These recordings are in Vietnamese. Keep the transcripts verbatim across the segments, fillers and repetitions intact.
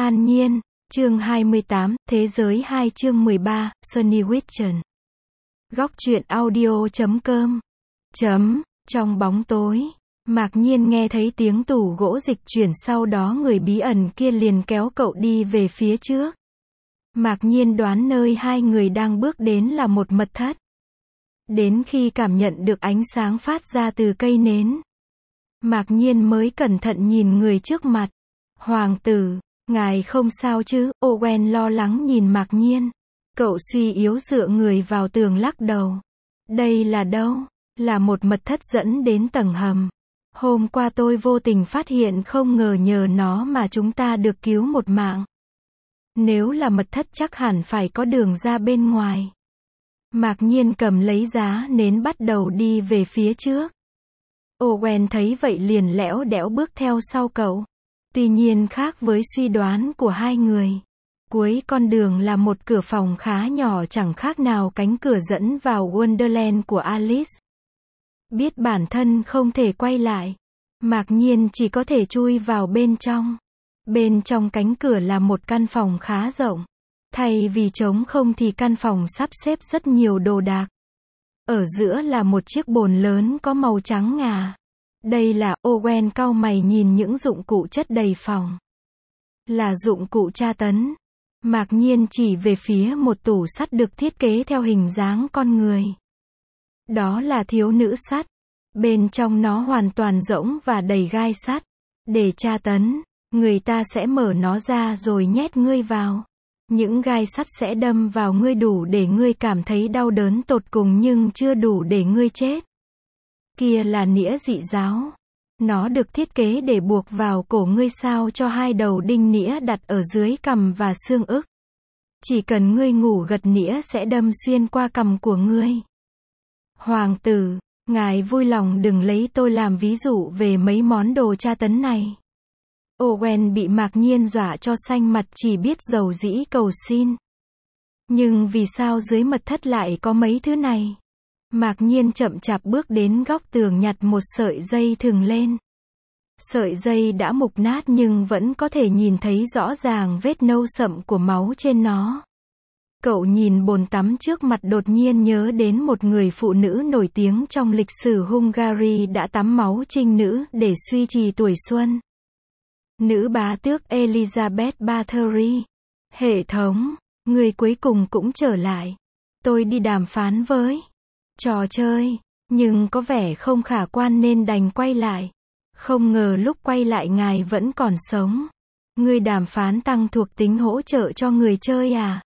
An Nhiên, chương hai mươi tám, Thế giới hai chương mười ba, Sunny Witchen. Góc truyện audio chấm com. Chấm, trong bóng tối, Mạc Nhiên nghe thấy tiếng tủ gỗ dịch chuyển, sau đó người bí ẩn kia liền kéo cậu đi về phía trước. Mạc Nhiên đoán nơi hai người đang bước đến là một mật thất. Đến khi cảm nhận được ánh sáng phát ra từ cây nến, Mạc Nhiên mới cẩn thận nhìn người trước mặt. Hoàng tử, ngài không sao chứ? Owen lo lắng nhìn Mạc Nhiên. Cậu suy yếu dựa người vào tường lắc đầu. Đây là đâu? Là một mật thất dẫn đến tầng hầm. Hôm qua tôi vô tình phát hiện, không ngờ nhờ nó mà chúng ta được cứu một mạng. Nếu là mật thất chắc hẳn phải có đường ra bên ngoài. Mạc Nhiên cầm lấy giá nến bắt đầu đi về phía trước. Owen thấy vậy liền lẽo đẽo bước theo sau cậu. Tuy nhiên khác với suy đoán của hai người, cuối con đường là một cửa phòng khá nhỏ, chẳng khác nào cánh cửa dẫn vào Wonderland của Alice. Biết bản thân không thể quay lại, Mạc Nhiên chỉ có thể chui vào bên trong. Bên trong cánh cửa là một căn phòng khá rộng. Thay vì trống không thì căn phòng sắp xếp rất nhiều đồ đạc. Ở giữa là một chiếc bồn lớn có màu trắng ngà. Đây là, Owen cau mày nhìn những dụng cụ chất đầy phòng. Là dụng cụ tra tấn. Mạc Nhiên chỉ về phía một tủ sắt được thiết kế theo hình dáng con người. Đó là thiếu nữ sắt. Bên trong nó hoàn toàn rỗng và đầy gai sắt. Để tra tấn, người ta sẽ mở nó ra rồi nhét ngươi vào. Những gai sắt sẽ đâm vào ngươi đủ để ngươi cảm thấy đau đớn tột cùng, nhưng chưa đủ để ngươi chết. Kia là nĩa dị giáo. Nó được thiết kế để buộc vào cổ ngươi sao cho hai đầu đinh nĩa đặt ở dưới cằm và xương ức. Chỉ cần ngươi ngủ gật, nĩa sẽ đâm xuyên qua cằm của ngươi. Hoàng tử, ngài vui lòng đừng lấy tôi làm ví dụ về mấy món đồ tra tấn này. Owen bị Mạc Nhiên dọa cho xanh mặt, chỉ biết dầu dĩ cầu xin. Nhưng vì sao dưới mật thất lại có mấy thứ này? Mạc Nhiên chậm chạp bước đến góc tường, nhặt một sợi dây thừng lên. Sợi dây đã mục nát nhưng vẫn có thể nhìn thấy rõ ràng vết nâu sậm của máu trên nó. Cậu nhìn bồn tắm trước mặt, đột nhiên nhớ đến một người phụ nữ nổi tiếng trong lịch sử Hungary đã tắm máu trinh nữ để suy trì tuổi xuân. Nữ bá tước Elizabeth Bathory. Hệ thống, người cuối cùng cũng trở lại. Tôi đi đàm phán với trò chơi, nhưng có vẻ không khả quan nên đành quay lại. Không ngờ lúc quay lại ngài vẫn còn sống. Người đàm phán tăng thuộc tính hỗ trợ cho người chơi à?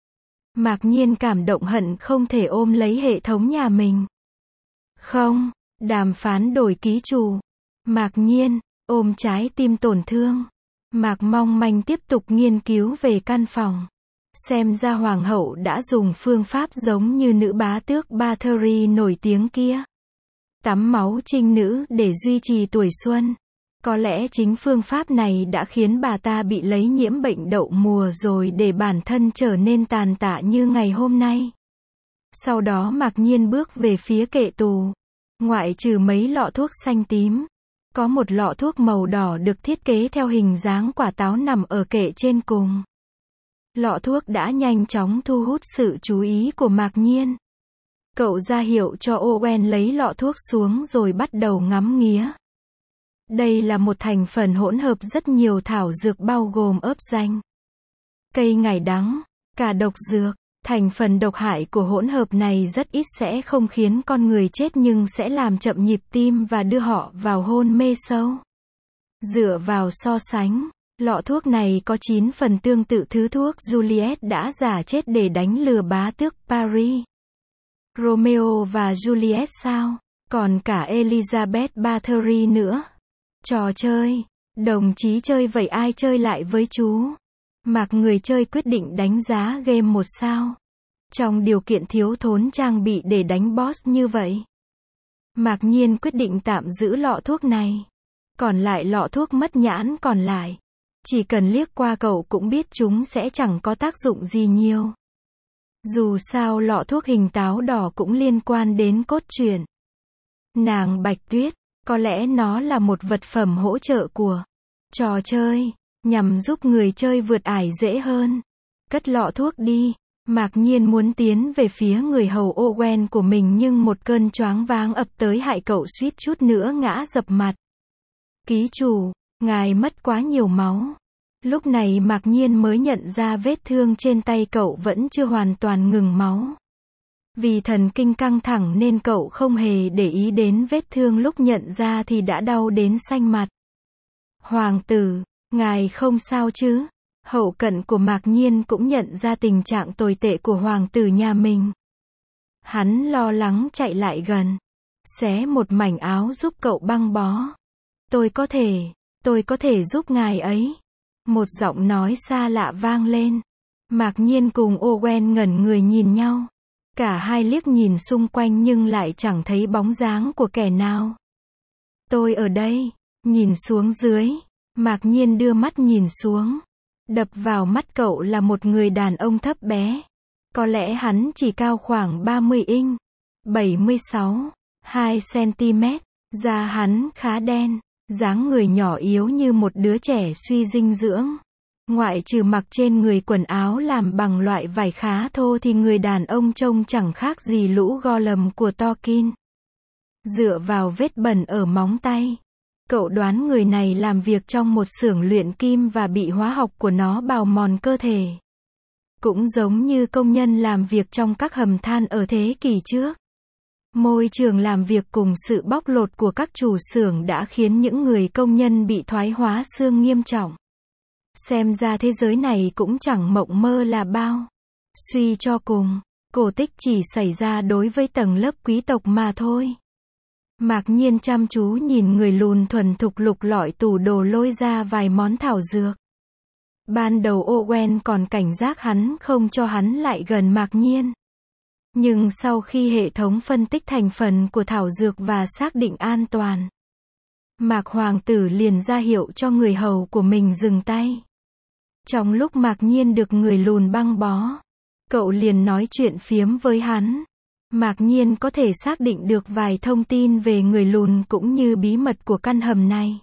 Mạc Nhiên cảm động hận không thể ôm lấy hệ thống nhà mình. Không, đàm phán đổi ký chủ. Mạc Nhiên ôm trái tim tổn thương. Mạc Mong Manh tiếp tục nghiên cứu về căn phòng. Xem ra hoàng hậu đã dùng phương pháp giống như nữ bá tước Bathory nổi tiếng kia. Tắm máu trinh nữ để duy trì tuổi xuân. Có lẽ chính phương pháp này đã khiến bà ta bị lấy nhiễm bệnh đậu mùa rồi để bản thân trở nên tàn tạ như ngày hôm nay. Sau đó Mạc Nhiên bước về phía kệ tủ. Ngoại trừ mấy lọ thuốc xanh tím, có một lọ thuốc màu đỏ được thiết kế theo hình dáng quả táo nằm ở kệ trên cùng. Lọ thuốc đã nhanh chóng thu hút sự chú ý của Mạc Nhiên. Cậu ra hiệu cho Owen lấy lọ thuốc xuống rồi bắt đầu ngắm nghía. Đây là một thành phần hỗn hợp rất nhiều thảo dược bao gồm ớp danh, cây ngải đắng, cả độc dược. Thành phần độc hại của hỗn hợp này rất ít, sẽ không khiến con người chết nhưng sẽ làm chậm nhịp tim và đưa họ vào hôn mê sâu. Dựa vào so sánh, lọ thuốc này có chín phần tương tự thứ thuốc Juliet đã giả chết để đánh lừa bá tước Paris. Romeo và Juliet sao? Còn cả Elizabeth Bathory nữa. Trò chơi. Đồng chí chơi vậy ai chơi lại với chú? Mạc người chơi quyết định đánh giá game một sao. Trong điều kiện thiếu thốn trang bị để đánh boss như vậy, Mạc Nhiên quyết định tạm giữ lọ thuốc này. Còn lại lọ thuốc mất nhãn còn lại, chỉ cần liếc qua cậu cũng biết chúng sẽ chẳng có tác dụng gì nhiều. Dù sao lọ thuốc hình táo đỏ cũng liên quan đến cốt truyện Nàng Bạch Tuyết, có lẽ nó là một vật phẩm hỗ trợ của trò chơi. nhằm giúp người chơi vượt ải dễ hơn. Cất lọ thuốc đi. Mạc Nhiên muốn tiến về phía người hầu Owen của mình nhưng một cơn choáng váng ập tới hại cậu suýt chút nữa ngã dập mặt. Ký chủ, ngài mất quá nhiều máu. Lúc này Mạc Nhiên mới nhận ra vết thương trên tay cậu vẫn chưa hoàn toàn ngừng máu. Vì thần kinh căng thẳng nên cậu không hề để ý đến vết thương, lúc nhận ra thì đã đau đến xanh mặt. Hoàng tử, ngài không sao chứ? Hậu cận của Mạc Nhiên cũng nhận ra tình trạng tồi tệ của hoàng tử nhà mình. Hắn lo lắng chạy lại gần, xé một mảnh áo giúp cậu băng bó. Tôi có thể, tôi có thể giúp ngài ấy. Một giọng nói xa lạ vang lên. Mạc Nhiên cùng Owen ngẩn người nhìn nhau. Cả hai liếc nhìn xung quanh nhưng lại chẳng thấy bóng dáng của kẻ nào. Tôi ở đây. Nhìn xuống dưới. Mạc Nhiên đưa mắt nhìn xuống. Đập vào mắt cậu là một người đàn ông thấp bé. Có lẽ hắn chỉ cao khoảng ba mươi inch, bảy mươi sáu, hai xăng-ti-mét. Da hắn khá đen, dáng người nhỏ yếu như một đứa trẻ suy dinh dưỡng. Ngoại trừ mặc trên người quần áo làm bằng loại vải khá thô thì người đàn ông trông chẳng khác gì lũ Gollum của Tolkien. Dựa vào vết bẩn ở móng tay, cậu đoán người này làm việc trong một xưởng luyện kim và bị hóa học của nó bào mòn cơ thể. Cũng giống như công nhân làm việc trong các hầm than ở thế kỷ trước. Môi trường làm việc cùng sự bóc lột của các chủ xưởng đã khiến những người công nhân bị thoái hóa xương nghiêm trọng. Xem ra thế giới này cũng chẳng mộng mơ là bao. Suy cho cùng, cổ tích chỉ xảy ra đối với tầng lớp quý tộc mà thôi. Mạc Nhiên chăm chú nhìn người lùn thuần thục lục lọi tủ đồ lôi ra vài món thảo dược. Ban đầu Owen còn cảnh giác hắn không cho hắn lại gần Mạc Nhiên. Nhưng sau khi hệ thống phân tích thành phần của thảo dược và xác định an toàn, Mạc Hoàng tử liền ra hiệu cho người hầu của mình dừng tay. Trong lúc Mạc Nhiên được người lùn băng bó, cậu liền nói chuyện phiếm với hắn. Mạc Nhiên có thể xác định được vài thông tin về người lùn cũng như bí mật của căn hầm này.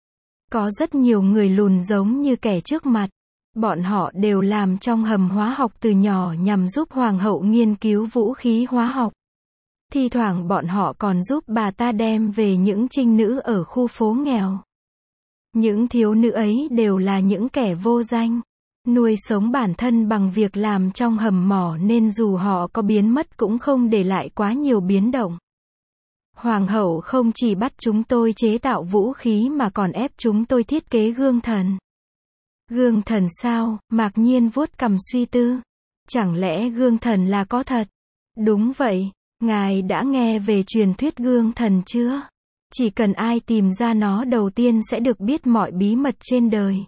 Có rất nhiều người lùn giống như kẻ trước mặt. Bọn họ đều làm trong hầm hóa học từ nhỏ nhằm giúp hoàng hậu nghiên cứu vũ khí hóa học. Thi thoảng bọn họ còn giúp bà ta đem về những trinh nữ ở khu phố nghèo. Những thiếu nữ ấy đều là những kẻ vô danh, nuôi sống bản thân bằng việc làm trong hầm mỏ nên dù họ có biến mất cũng không để lại quá nhiều biến động. Hoàng hậu không chỉ bắt chúng tôi chế tạo vũ khí mà còn ép chúng tôi thiết kế gương thần. Gương thần sao? Mạc Nhiên vuốt cằm suy tư. Chẳng lẽ gương thần là có thật? Đúng vậy, ngài đã nghe về truyền thuyết gương thần chưa? Chỉ cần ai tìm ra nó đầu tiên sẽ được biết mọi bí mật trên đời.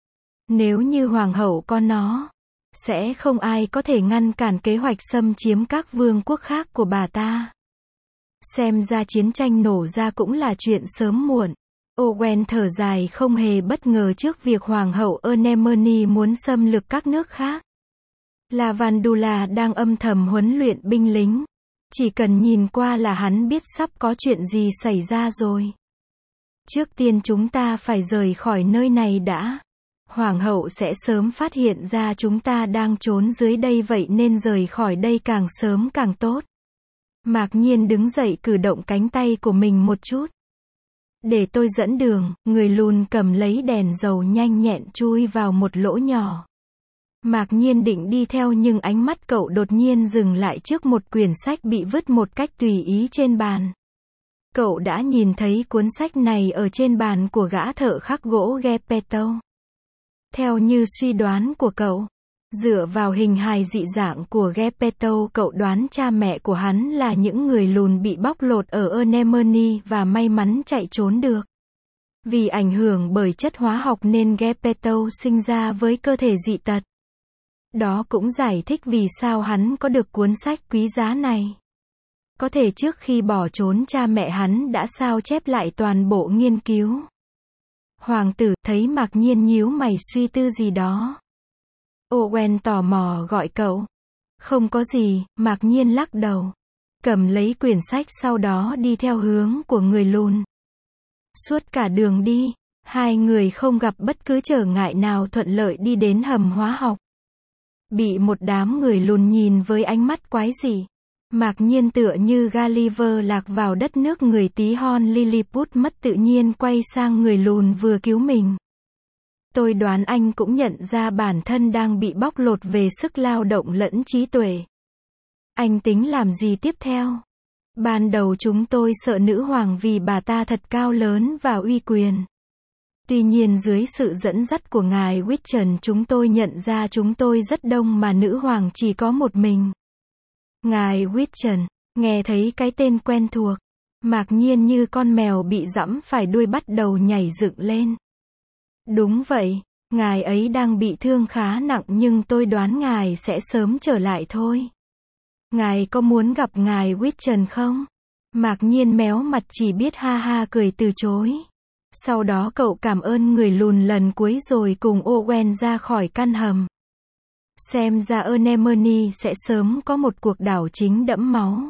Nếu như hoàng hậu có nó, sẽ không ai có thể ngăn cản kế hoạch xâm chiếm các vương quốc khác của bà ta. Xem ra chiến tranh nổ ra cũng là chuyện sớm muộn. Owen thở dài, không hề bất ngờ trước việc hoàng hậu Anemone muốn xâm lược các nước khác. Lavandula đang âm thầm huấn luyện binh lính. Chỉ cần nhìn qua là hắn biết sắp có chuyện gì xảy ra rồi. Trước tiên chúng ta phải rời khỏi nơi này đã. Hoàng hậu sẽ sớm phát hiện ra chúng ta đang trốn dưới đây, vậy nên rời khỏi đây càng sớm càng tốt. Mạc Nhiên đứng dậy cử động cánh tay của mình một chút. Để tôi dẫn đường. Người lùn cầm lấy đèn dầu nhanh nhẹn chui vào một lỗ nhỏ. Mạc Nhiên định đi theo nhưng ánh mắt cậu đột nhiên dừng lại trước một quyển sách bị vứt một cách tùy ý trên bàn. Cậu đã nhìn thấy cuốn sách này ở trên bàn của gã thợ khắc gỗ Geppetto. Theo như suy đoán của cậu, dựa vào hình hài dị dạng của Geppetto, cậu đoán cha mẹ của hắn là những người lùn bị bóc lột ở Anemone và may mắn chạy trốn được. Vì ảnh hưởng bởi chất hóa học nên Geppetto sinh ra với cơ thể dị tật. Đó cũng giải thích vì sao hắn có được cuốn sách quý giá này. Có thể trước khi bỏ trốn cha mẹ hắn đã sao chép lại toàn bộ nghiên cứu. Hoàng tử thấy Mạc Nhiên nhíu mày suy tư gì đó. Owen tò mò gọi cậu. Không có gì, Mạc Nhiên lắc đầu. Cầm lấy quyển sách sau đó đi theo hướng của người lùn. Suốt cả đường đi, Hai người không gặp bất cứ trở ngại nào thuận lợi đi đến hầm hóa học. Bị một đám người lùn nhìn với ánh mắt quái dị. Mạc Nhiên tựa như Gulliver lạc vào đất nước người tí hon Lilliput mất tự nhiên quay sang người lùn vừa cứu mình. Tôi đoán anh cũng nhận ra bản thân đang bị bóc lột về sức lao động lẫn trí tuệ. Anh tính làm gì tiếp theo? Ban đầu chúng tôi sợ nữ hoàng vì bà ta thật cao lớn và uy quyền. Tuy nhiên dưới sự dẫn dắt của ngài Witchen chúng tôi nhận ra chúng tôi rất đông mà nữ hoàng chỉ có một mình. Ngài Witchen, nghe thấy cái tên quen thuộc. Mạc Nhiên như con mèo bị giẫm phải đuôi bắt đầu nhảy dựng lên. Đúng vậy, ngài ấy đang bị thương khá nặng nhưng tôi đoán ngài sẽ sớm trở lại thôi. Ngài có muốn gặp ngài Witchen không? Mạc Nhiên méo mặt chỉ biết ha ha cười từ chối. Sau đó cậu cảm ơn người lùn lần cuối rồi cùng Owen ra khỏi căn hầm. Xem ra Anemone sẽ sớm có một cuộc đảo chính đẫm máu.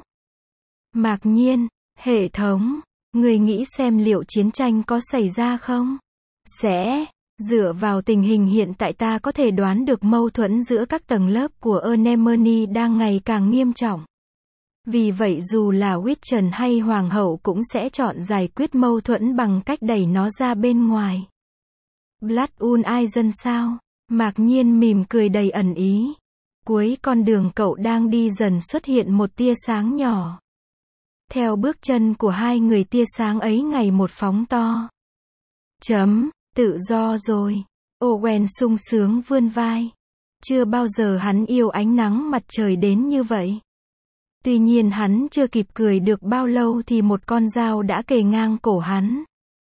Mạc Nhiên, hệ thống, người nghĩ xem liệu chiến tranh có xảy ra không? Sẽ, dựa vào tình hình hiện tại ta có thể đoán được mâu thuẫn giữa các tầng lớp của Anemone đang ngày càng nghiêm trọng. Vì vậy dù là Witchen hay Hoàng hậu cũng sẽ chọn giải quyết mâu thuẫn bằng cách đẩy nó ra bên ngoài. Blood und Eisen sao? Mạc Nhiên mỉm cười đầy ẩn ý. Cuối con đường cậu đang đi dần xuất hiện một tia sáng nhỏ. Theo bước chân của hai người tia sáng ấy ngày một phóng to. Chấm, tự do rồi. Owen sung sướng vươn vai. Chưa bao giờ hắn yêu ánh nắng mặt trời đến như vậy. Tuy nhiên hắn chưa kịp cười được bao lâu thì một con dao đã kề ngang cổ hắn.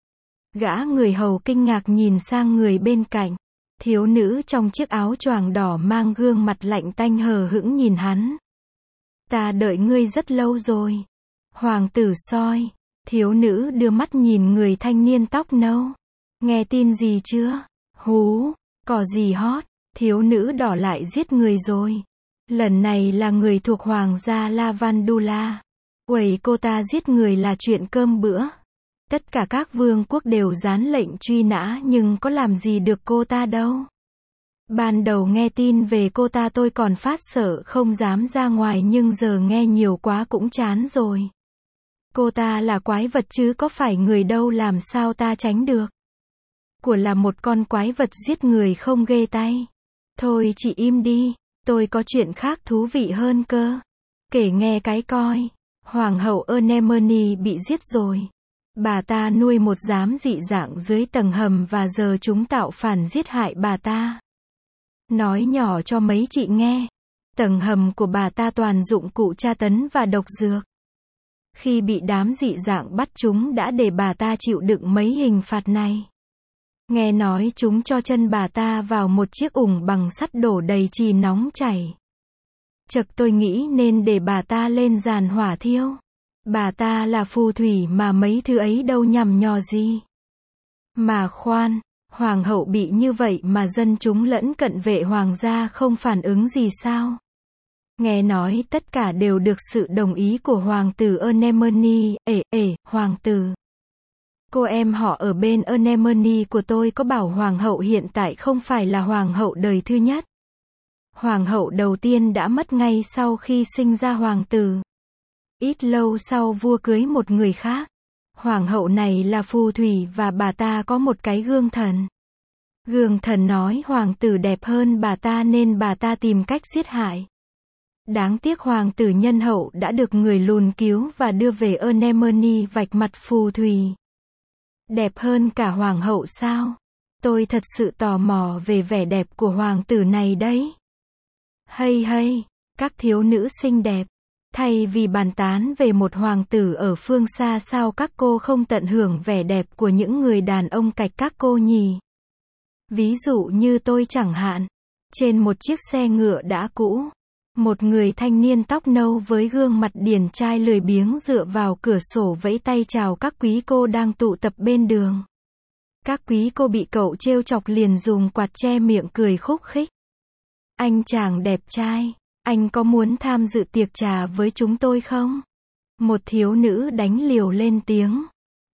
Gã người hầu kinh ngạc nhìn sang người bên cạnh. Thiếu nữ trong chiếc áo choàng đỏ mang gương mặt lạnh tanh hờ hững nhìn hắn. Ta đợi ngươi rất lâu rồi. Hoàng tử soi. Thiếu nữ đưa mắt nhìn người thanh niên tóc nâu. Nghe tin gì chưa? Hú, có gì hot? Thiếu nữ đỏ lại giết người rồi. Lần này là người thuộc hoàng gia Lavandula. Quẩy cô ta giết người là chuyện cơm bữa. Tất cả các vương quốc đều dán lệnh truy nã nhưng có làm gì được cô ta đâu. Ban đầu nghe tin về cô ta tôi còn phát sợ không dám ra ngoài nhưng giờ nghe nhiều quá cũng chán rồi. Cô ta là quái vật chứ có phải người đâu làm sao ta tránh được. Của là một con quái vật giết người không ghê tay. Thôi chị im đi, tôi có chuyện khác thú vị hơn cơ. Kể nghe cái coi. Hoàng hậu Anemone bị giết rồi. Bà ta nuôi một giám dị dạng dưới tầng hầm và giờ chúng tạo phản giết hại bà ta. Nói nhỏ cho mấy chị nghe. Tầng hầm của bà ta toàn dụng cụ tra tấn và độc dược. Khi bị đám dị dạng bắt chúng đã để bà ta chịu đựng mấy hình phạt này. Nghe nói chúng cho chân bà ta vào một chiếc ủng bằng sắt đổ đầy chì nóng chảy. Chật tôi nghĩ nên để bà ta lên giàn hỏa thiêu. Bà ta là phù thủy mà mấy thứ ấy đâu nhằm nhò gì. Mà khoan, hoàng hậu bị như vậy mà dân chúng lẫn cận vệ hoàng gia không phản ứng gì sao? Nghe nói tất cả đều được sự đồng ý của hoàng tử Anemone. Ê, ê, hoàng tử. Cô em họ ở bên Anemone của tôi có bảo hoàng hậu hiện tại không phải là hoàng hậu đời thứ nhất. Hoàng hậu đầu tiên đã mất ngay sau khi sinh ra hoàng tử. Ít lâu sau vua cưới một người khác. Hoàng hậu này là phù thủy và bà ta có một cái gương thần. Gương thần nói hoàng tử đẹp hơn bà ta nên bà ta tìm cách giết hại. Đáng tiếc hoàng tử nhân hậu đã được người lùn cứu và đưa về Anemone vạch mặt phù thủy. Đẹp hơn cả hoàng hậu sao? Tôi thật sự tò mò về vẻ đẹp của hoàng tử này đấy. Hay hay, các thiếu nữ xinh đẹp. Thay vì bàn tán về một hoàng tử ở phương xa sao các cô không tận hưởng vẻ đẹp của những người đàn ông cạch các cô nhỉ? Ví dụ như tôi chẳng hạn. Trên một chiếc xe ngựa đã cũ. Một người thanh niên tóc nâu với gương mặt điển trai lười biếng dựa vào cửa sổ vẫy tay chào các quý cô đang tụ tập bên đường. Các quý cô bị cậu trêu chọc liền dùng quạt che miệng cười khúc khích. Anh chàng đẹp trai, anh có muốn tham dự tiệc trà với chúng tôi không? Một thiếu nữ đánh liều lên tiếng.